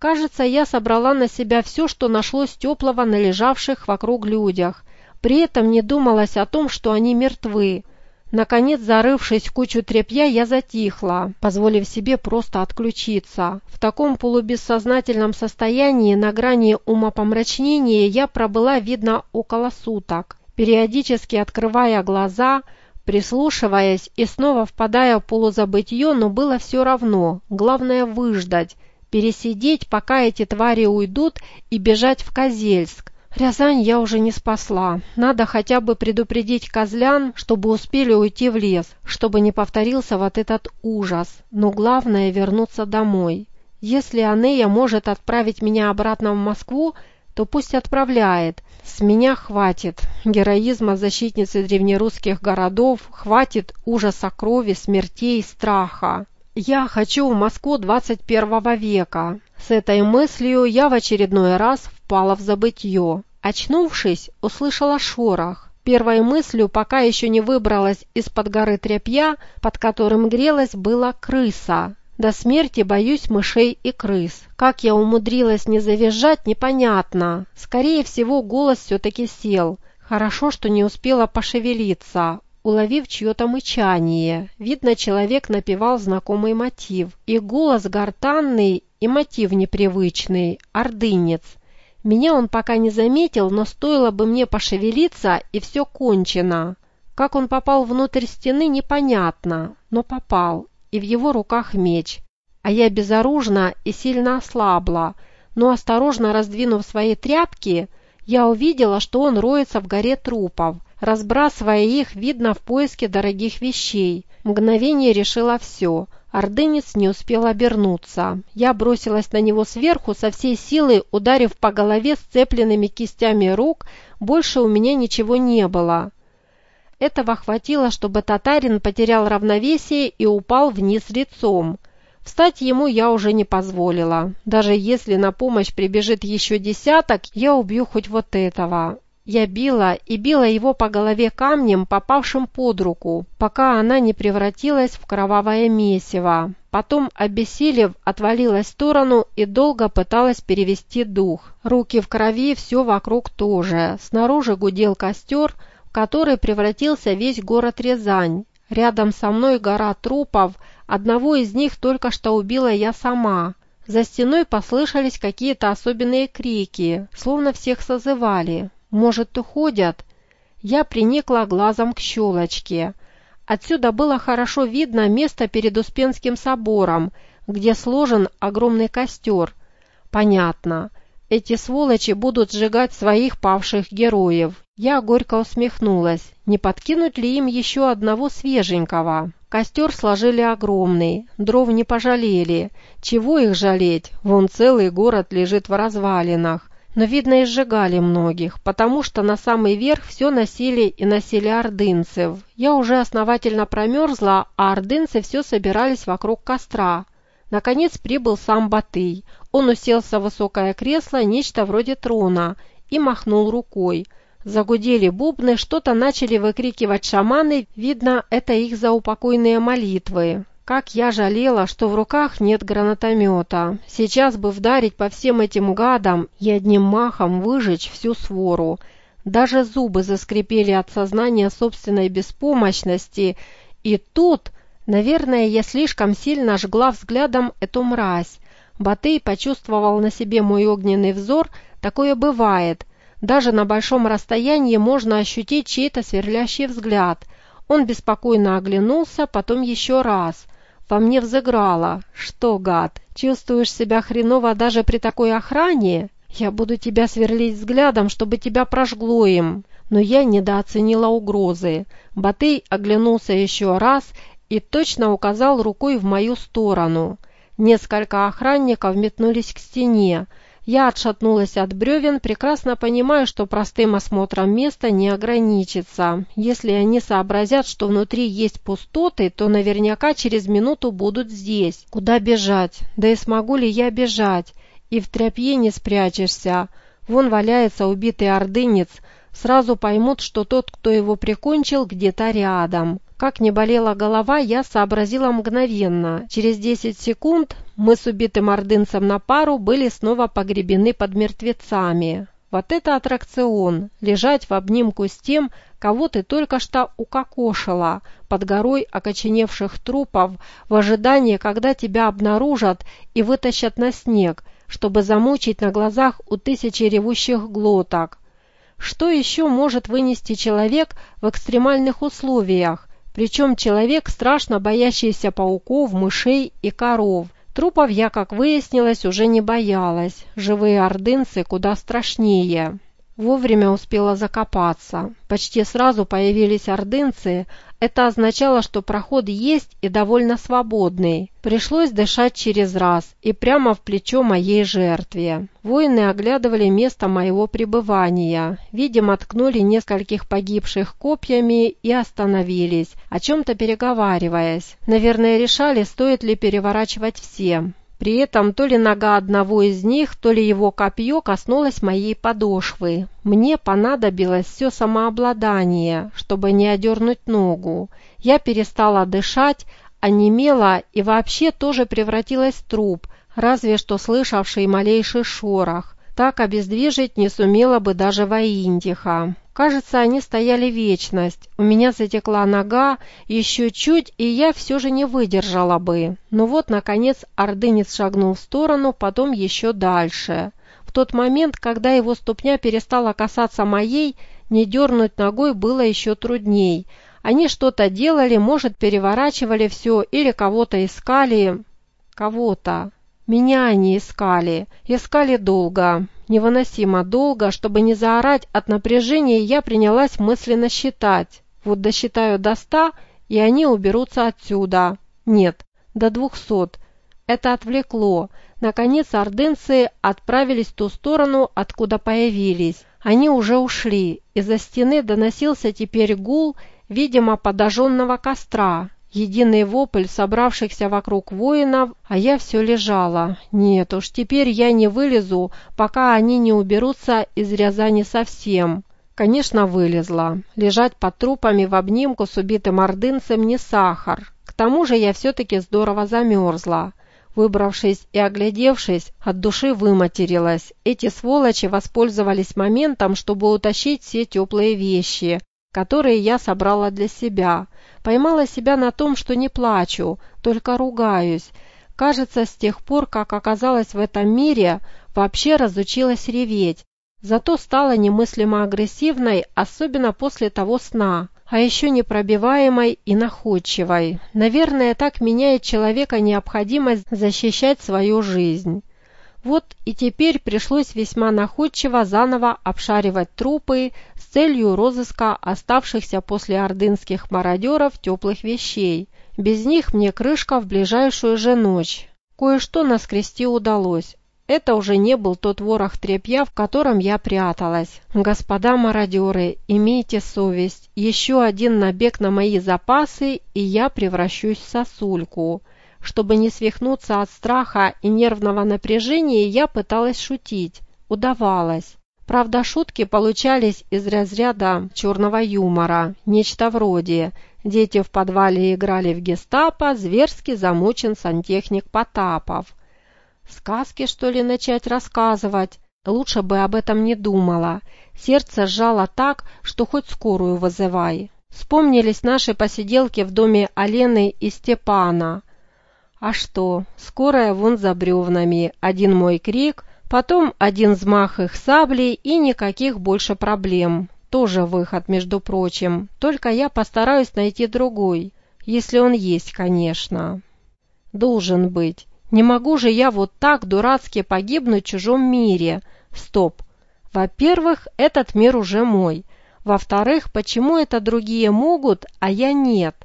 Кажется, я собрала на себя все, что нашлось теплого на лежавших вокруг людях. При этом не думалось о том, что они мертвы. Наконец, зарывшись в кучу тряпья, я затихла, позволив себе просто отключиться. В таком полубессознательном состоянии на грани умопомрачнения я пробыла, видно, около суток, периодически открывая глаза, прислушиваясь и снова впадая в полузабытье, но было все равно. Главное выждать, пересидеть, пока эти твари уйдут, и бежать в Козельск. Рязань я уже не спасла. Надо хотя бы предупредить козлян, чтобы успели уйти в лес, чтобы не повторился вот этот ужас. Но главное вернуться домой. Если Анея может отправить меня обратно в Москву, то пусть отправляет. С меня хватит героизма защитницы древнерусских городов, хватит ужаса крови, смертей, страха. Я хочу в Москву 21 века. С этой мыслью я в очередной раз впала в забытье. Очнувшись, услышала шорох. Первой мыслью, пока еще не выбралась из-под горы тряпья, под которым грелась, была крыса. До смерти боюсь мышей и крыс. Как я умудрилась не завизжать, непонятно. Скорее всего, голос все-таки сел. Хорошо, что не успела пошевелиться, уловив чье-то мычание. Видно, человек напевал знакомый мотив. И голос гортанный, и мотив непривычный, ордынец. Меня он пока не заметил, но стоило бы мне пошевелиться, и все кончено. Как он попал внутрь стены, непонятно, но попал, и в его руках меч. А я безоружна и сильно ослабла, но осторожно раздвинув свои тряпки, я увидела, что он роется в горе трупов, разбрасывая их, видно, в поиске дорогих вещей. Мгновение решила все. Ордынец не успел обернуться. Я бросилась на него сверху, со всей силы ударив по голове сцепленными кистями рук. Больше у меня ничего не было. Этого хватило, чтобы татарин потерял равновесие и упал вниз лицом. Встать ему я уже не позволила. Даже если на помощь прибежит еще десяток, я убью хоть вот этого. Я била и била его по голове камнем, попавшим под руку, пока она не превратилась в кровавое месиво. Потом, обессилев, отвалилась в сторону и долго пыталась перевести дух. Руки в крови, все вокруг тоже. Снаружи гудел костер, в который превратился весь город Рязань. Рядом со мной гора трупов, одного из них только что убила я сама. За стеной послышались какие-то особенные крики, словно всех созывали. Может, уходят? Я приникла глазом к щелочке. Отсюда было хорошо видно место перед Успенским собором, где сложен огромный костер. Понятно. Эти сволочи будут сжигать своих павших героев. Я горько усмехнулась. Не подкинуть ли им еще одного свеженького? Костер сложили огромный, дров не пожалели. Чего их жалеть? Вон целый город лежит в развалинах. Но, видно, и сжигали многих, потому что на самый верх все носили и носили ордынцев. Я уже основательно промерзла, а ордынцы все собирались вокруг костра. Наконец прибыл сам Батый. Он уселся в высокое кресло, нечто вроде трона, и махнул рукой. Загудели бубны, что-то начали выкрикивать шаманы, видно, это их заупокойные молитвы. Как я жалела, что в руках нет гранатомета. Сейчас бы вдарить по всем этим гадам и одним махом выжечь всю свору. Даже зубы заскрипели от сознания собственной беспомощности. И тут, наверное, я слишком сильно жгла взглядом эту мразь. Батый почувствовал на себе мой огненный взор. Такое бывает. Даже на большом расстоянии можно ощутить чей-то сверлящий взгляд. Он беспокойно оглянулся, потом еще раз. Во мне взыграло. Что, гад, чувствуешь себя хреново даже при такой охране? Я буду тебя сверлить взглядом, чтобы тебя прожгло им. Но я недооценила угрозы. Батый оглянулся еще раз и точно указал рукой в мою сторону. Несколько охранников метнулись к стене. Я отшатнулась от бревен, прекрасно понимая, что простым осмотром места не ограничится. Если они сообразят, что внутри есть пустоты, то наверняка через минуту будут здесь. Куда бежать? Да и смогу ли я бежать? И в тряпье не спрячешься. Вон валяется убитый ордынец. Сразу поймут, что тот, кто его прикончил, где-то рядом. Как не болела голова, я сообразила мгновенно. Через 10 секунд Мы с убитым ордынцем на пару были снова погребены под мертвецами. Вот это аттракцион – лежать в обнимку с тем, кого ты только что укокошила, под горой окоченевших трупов, в ожидании, когда тебя обнаружат и вытащат на снег, чтобы замучить на глазах у тысячи ревущих глоток. Что еще может вынести человек в экстремальных условиях, причем человек, страшно боящийся пауков, мышей и коров? Трупов я, как выяснилось, уже не боялась. Живые ордынцы куда страшнее. Вовремя успела закопаться. Почти сразу появились ордынцы. Это означало, что проход есть и довольно свободный. Пришлось дышать через раз и прямо в плечо моей жертве. Воины оглядывали место моего пребывания. Видимо, ткнули нескольких погибших копьями и остановились, о чем-то переговариваясь. Наверное, решали, стоит ли переворачивать всем. При этом то ли нога одного из них, то ли его копье коснулось моей подошвы. Мне понадобилось все самообладание, чтобы не одернуть ногу. Я перестала дышать, онемела и вообще тоже превратилась в труп, разве что слышавший малейший шорох. Так обездвижить не сумела бы даже Воиндиха. Кажется, они стояли вечность. У меня затекла нога, еще чуть, и я все же не выдержала бы. Но вот, наконец, ордынец шагнул в сторону, потом еще дальше. В тот момент, когда его ступня перестала касаться моей, не дернуть ногой было еще трудней. Они что-то делали, может, переворачивали все или кого-то искали. Кого-то. Меня они искали. Искали долго. Невыносимо долго, чтобы не заорать от напряжения, я принялась мысленно считать. Вот досчитаю до 100, и они уберутся отсюда. Нет, до 200. Это отвлекло. Наконец ордынцы отправились в ту сторону, откуда появились. Они уже ушли. Из-за стены доносился теперь гул, видимо, подожженного костра. Единый вопль собравшихся вокруг воинов, а я все лежала. Нет уж, теперь я не вылезу, пока они не уберутся из Рязани совсем. Конечно, вылезла. Лежать под трупами в обнимку с убитым ордынцем не сахар. К тому же я все-таки здорово замерзла. Выбравшись и оглядевшись, от души выматерилась. Эти сволочи воспользовались моментом, чтобы утащить все теплые вещи, которые я собрала для себя. Поймала себя на том, что не плачу, только ругаюсь. Кажется, с тех пор, как оказалась в этом мире, вообще разучилась реветь. Зато стала немыслимо агрессивной, особенно после того сна, а еще непробиваемой и находчивой. Наверное, так меняет человека необходимость защищать свою жизнь. Вот и теперь пришлось весьма находчиво заново обшаривать трупы с целью розыска оставшихся после ордынских мародеров теплых вещей. Без них мне крышка в ближайшую же ночь. Кое-что наскрести удалось. Это уже не был тот ворох тряпья, в котором я пряталась. Господа мародеры, имейте совесть. Еще один набег на мои запасы, и я превращусь в сосульку. Чтобы не свихнуться от страха и нервного напряжения, я пыталась шутить. Удавалось. Правда, шутки получались из разряда черного юмора. Нечто вроде «Дети в подвале играли в гестапо, зверски замучен сантехник Потапов». Сказки, что ли, начать рассказывать? Лучше бы об этом не думала. Сердце сжало так, что хоть скорую вызывай. Вспомнились наши посиделки в доме Алены и Степана. А что, скорая вон за бревнами, один мой крик, потом один взмах их саблей и никаких больше проблем. Тоже выход, между прочим, только я постараюсь найти другой, если он есть, конечно. Должен быть. Не могу же я вот так дурацки погибнуть в чужом мире. Стоп. Во-первых, этот мир уже мой. Во-вторых, почему это другие могут, а я нет?